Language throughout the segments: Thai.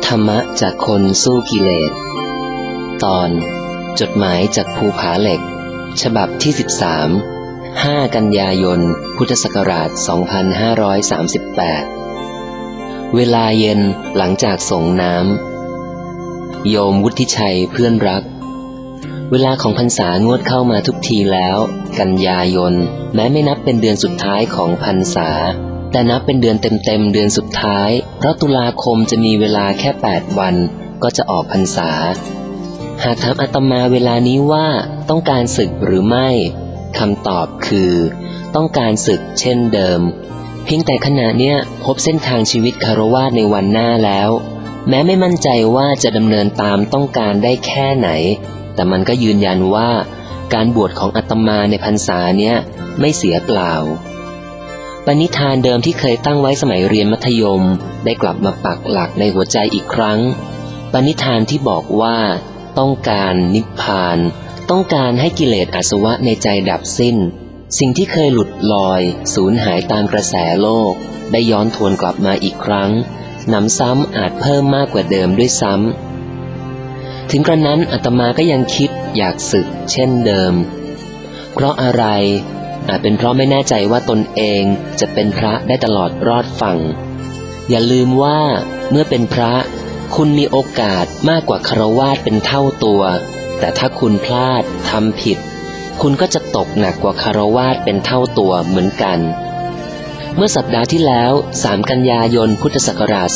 ธรรมะจากคนสู้กิเลสตอนจดหมายจากภูผาเหล็กฉบับที่5 กันยายนพุทธศักราช2538เวลาเย็นหลังจากส่งน้ำโยมวุฒิชัยเพื่อนรักเวลาของพรรษางวดเข้ามาทุกทีแล้วกันยายนแม้ไม่นับเป็นเดือนสุดท้ายของพรรษาแต่นับเป็นเดือนเต็มๆเดือนสุดท้ายเพราะตุลาคมจะมีเวลาแค่8 วันก็จะออกพรรษาหากถามอาตมาเวลานี้ว่าต้องการศึกหรือไม่คำตอบคือต้องการศึกเช่นเดิมเพียงแต่ขณะเนี้ยพบเส้นทางชีวิตคฤหัสถ์ในวันหน้าแล้วแม้ไม่มั่นใจว่าจะดำเนินตามต้องการได้แค่ไหนแต่มันก็ยืนยันว่าการบวชของอาตมาในพรรษาเนี้ยไม่เสียเปล่าปณิธานเดิมที่เคยตั้งไว้สมัยเรียนมัธยมได้กลับมาปักหลักในหัวใจอีกครั้งปณิธานที่บอกว่าต้องการนิพพานต้องการให้กิเลสอาสวะในใจดับสิ้นสิ่งที่เคยหลุดลอยสูญหายตามกระแสโลกได้ย้อนทวนกลับมาอีกครั้งหนำซ้ำอาจเพิ่มมากกว่าเดิมด้วยซ้ำถึงกระนั้นอาตมาก็ยังคิดอยากศึกเช่นเดิมเพราะอะไรอาจเป็นเพราะไม่แน่ใจว่าตนเองจะเป็นพระได้ตลอดรอดฝั่งอย่าลืมว่าเมื่อเป็นพระคุณมีโอกาสมากกว่าฆราวาสเป็นเท่าตัวแต่ถ้าคุณพลาดทำผิดคุณก็จะตกหนักกว่าฆราวาสเป็นเท่าตัวเหมือนกันเมื่อสัปดาห์ที่แล้ว3 กันยายนพุทธศักราช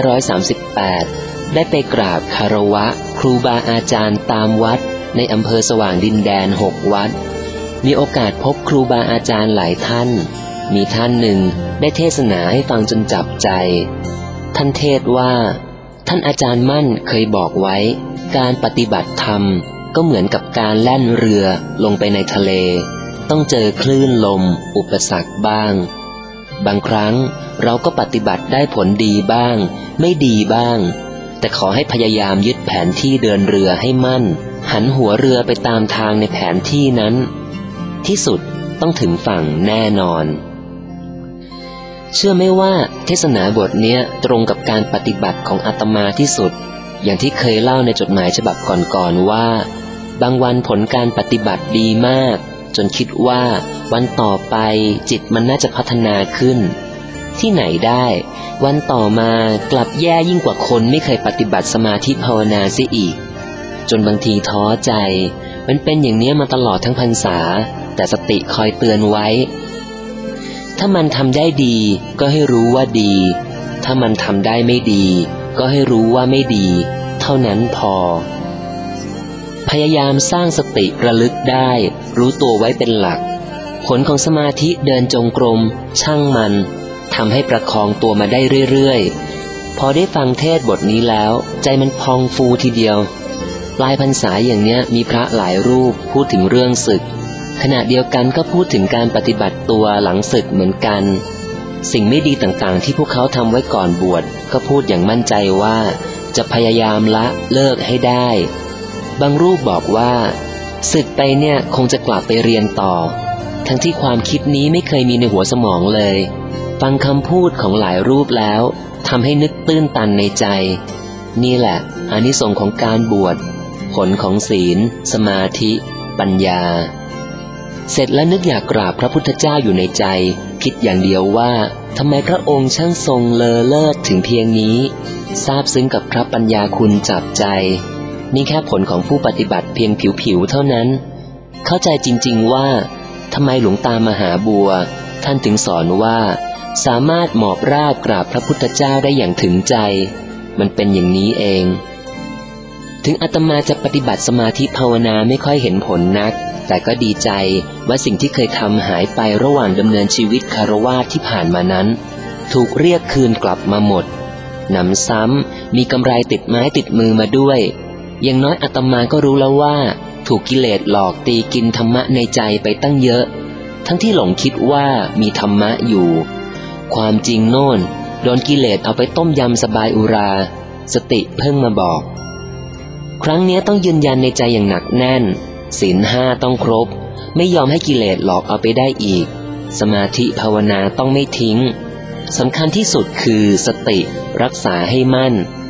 2538ได้ไปกราบคารวะครูบาอาจารย์ตามวัดในอำเภอสว่างดินแดน6 วัดมีโอกาสพบครูบาอาจารย์หลายท่านมีท่านหนึ่งได้เทศนาให้ฟังจนจับใจท่านเทศว่าท่านอาจารย์มั่นเคยบอกไว้การปฏิบัติธรรมก็เหมือนกับการแล่นเรือลงไปในทะเลต้องเจอคลื่นลมอุปสรรคบ้างบางครั้งเราก็ปฏิบัติได้ผลดีบ้างไม่ดีบ้างแต่ขอให้พยายามยึดแผนที่เดินเรือให้มั่นหันหัวเรือไปตามทางในแผนที่นั้นที่สุดต้องถึงฝั่งแน่นอนเชื่อไหมว่าเทศนาบทเนี้ยตรงกับการปฏิบัติของอาตมาที่สุดอย่างที่เคยเล่าในจดหมายฉบับก่อนๆว่าบางวันผลการปฏิบัติดีมากจนคิดว่าวันต่อไปจิตมันน่าจะพัฒนาขึ้นที่ไหนได้วันต่อมากลับแย่ยิ่งกว่าคนไม่เคยปฏิบัติสมาธิภาวนาเสียอีกจนบางทีท้อใจมันเป็นอย่างนี้มาตลอดทั้งพรรษาแต่สติคอยเตือนไว้ถ้ามันทำได้ดีก็ให้รู้ว่าดีถ้ามันทำได้ไม่ดีก็ให้รู้ว่าไม่ดีเท่านั้นพอพยายามสร้างสติระลึกได้รู้ตัวไว้เป็นหลักผลของสมาธิเดินจงกรมช่างมันทำให้ประคองตัวมาได้เรื่อยๆพอได้ฟังเทศบทนี้แล้วใจมันพองฟูทีเดียวปลายพรรษาอย่างเนี้ยมีพระหลายรูปพูดถึงเรื่องศึกขณะเดียวกันก็พูดถึงการปฏิบัติตัวหลังศึกเหมือนกันสิ่งไม่ดีต่างๆที่พวกเขาทำไว้ก่อนบวชก็พูดอย่างมั่นใจว่าจะพยายามละเลิกให้ได้บางรูปบอกว่าศึกไปเนี่ยคงจะกลับไปเรียนต่อทั้งที่ความคิดนี้ไม่เคยมีในหัวสมองเลยฟังคำพูดของหลายรูปแล้วทำให้นึกตื้นตันในใจนี่แหละอานิสงส์ของการบวชผลของศีลสมาธิปัญญาเสร็จแล้วนึกอยากกราบพระพุทธเจ้าอยู่ในใจคิดอย่างเดียวว่าทำไมพระองค์ช่างทรงเลอเลิศถึงเพียงนี้ซาบซึ้งกับพระปัญญาคุณจับใจนี่แค่ผลของผู้ปฏิบัติเพียงผิวๆเท่านั้นเข้าใจจริงๆว่าทำไมหลวงตามหาบัวท่านถึงสอนว่าสามารถหมอบราบกราบพระพุทธเจ้าได้อย่างถึงใจมันเป็นอย่างนี้เองถึงอาตมาจะปฏิบัติสมาธิภาวนาไม่ค่อยเห็นผลนักแต่ก็ดีใจว่าสิ่งที่เคยทำหายไประหว่างดำเนินชีวิตคฤหัสถ์ที่ผ่านมานั้นถูกเรียกคืนกลับมาหมดหนำซ้ำมีกำไรติดไม้ติดมือมาด้วยอย่างน้อยอาตมาก็รู้แล้วว่าถูกกิเลสหลอกตีกินธรรมะในใจไปตั้งเยอะทั้งที่หลงคิดว่ามีธรรมะอยู่ความจริงโน่นโดนกิเลสเอาไปต้มยำสบายอุราสติเพิ่งมาบอกครั้งนี้ต้องยืนยันในใจอย่างหนักแน่นศีล 5ต้องครบไม่ยอมให้กิเลสหลอกเอาไปได้อีกสมาธิภาวนาต้องไม่ทิ้งสำคัญที่สุดคือสติรักษาให้มั่น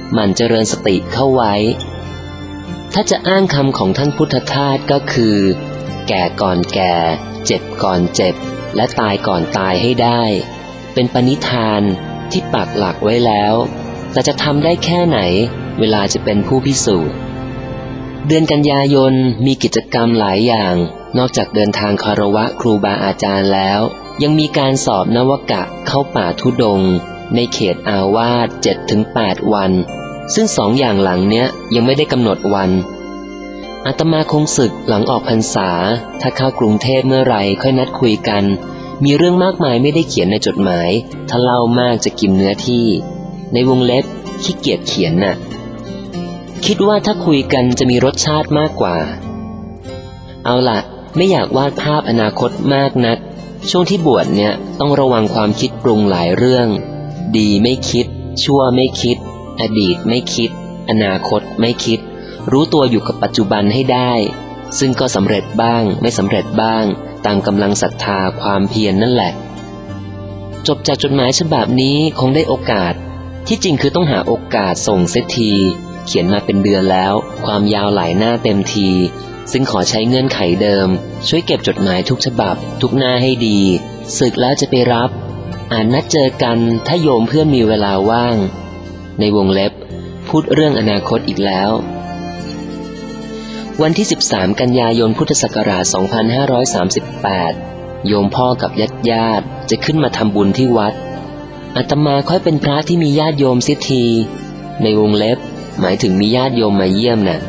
หมั่นเจริญสติเข้าไว้ถ้าจะอ้างคำของท่านพุทธทาสก็คือแก่ก่อนแก่เจ็บก่อนเจ็บและตายก่อนตายให้ได้เป็นปณิธานที่ปักหลักไว้แล้วแต่จะทำได้แค่ไหนเวลาจะเป็นผู้พิสูจน์เดือนกันยายนมีกิจกรรมหลายอย่างนอกจากเดินทางคารวะครูบาอาจารย์แล้วยังมีการสอบนวกะเข้าป่าธุดงค์ในเขตอาวาส 7-8 วันซึ่ง2 อย่างหลังเนี้ยยังไม่ได้กำหนดวันอาตมาคงศึกหลังออกพรรษาถ้าเข้ากรุงเทพเมื่อไหร่ค่อยนัดคุยกันมีเรื่องมากมายไม่ได้เขียนในจดหมายถ้าเล่ามากจะกินเนื้อที่ในวงเล็บขี้เกียจเขียนน่ะคิดว่าถ้าคุยกันจะมีรสชาติมากกว่าเอาล่ะไม่อยากวาดภาพอนาคตมากนักช่วงที่บวชเนี่ยต้องระวังความคิดปรุงหลายเรื่องดีไม่คิดชั่วไม่คิดอดีตไม่คิดอนาคตไม่คิดรู้ตัวอยู่กับปัจจุบันให้ได้ซึ่งก็สำเร็จบ้างไม่สำเร็จบ้างตามกำลังศรัทธาความเพียร นั่นแหละจบจากจดหมายฉบับนี้คงได้โอกาสที่จริงคือต้องหาโอกาสส่งเสียทีเขียนมาเป็นเดือนแล้วความยาวหลายหน้าเต็มทีซึ่งขอใช้เงื่อนไขเดิมช่วยเก็บจดหมายทุกฉบับทุกหน้าให้ดีสึกแล้วจะไปรับนัดเจอกันถ้าโยมเพื่อนมีเวลาว่างในวงเล็บพูดเรื่องอนาคตอีกแล้ววันที่13 กันยายนพุทธศักราช 2538 โยมพ่อกับญาติจะขึ้นมาทำบุญที่วัดอาตมาค่อยเป็นพระที่มีญาติโยมเสียทีในวงเล็บหมายถึงมีญาติโยมมาเยี่ยมน่ะ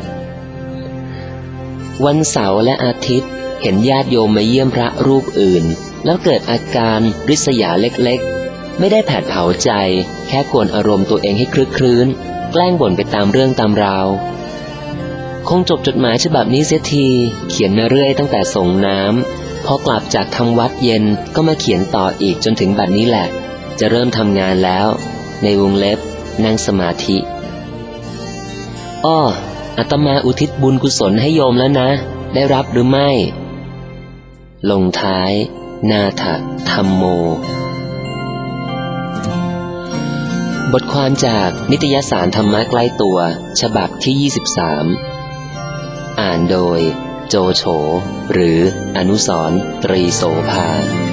วันเสาร์และอาทิตย์เห็นญาติโยมมาเยี่ยมพระรูปอื่นแล้วเกิดอาการริษยาเล็กๆไม่ได้แผดเผาใจแค่กวนอารมณ์ตัวเองให้คลึกครื้นแกล้งบ่นไปตามเรื่องตามราวคงจบจดหมายฉบับนี้เสียทีเขียนมาเรื่อยตั้งแต่ส่งน้ำพอกลับจากทำวัดเย็นก็มาเขียนต่ออีกจนถึงบัดนี้แหละจะเริ่มทำงานแล้วในวงเล็บนั่งสมาธิอาตมาอุทิศบุญกุศลให้โยมแล้วนะได้รับหรือไม่ลงท้ายนาถธัมโมบทความจากนิตยสารธรรมะใกล้ตัวฉบับที่ 23อ่านโดยโจโฉหรืออนุสรณ์ ตรีโสภา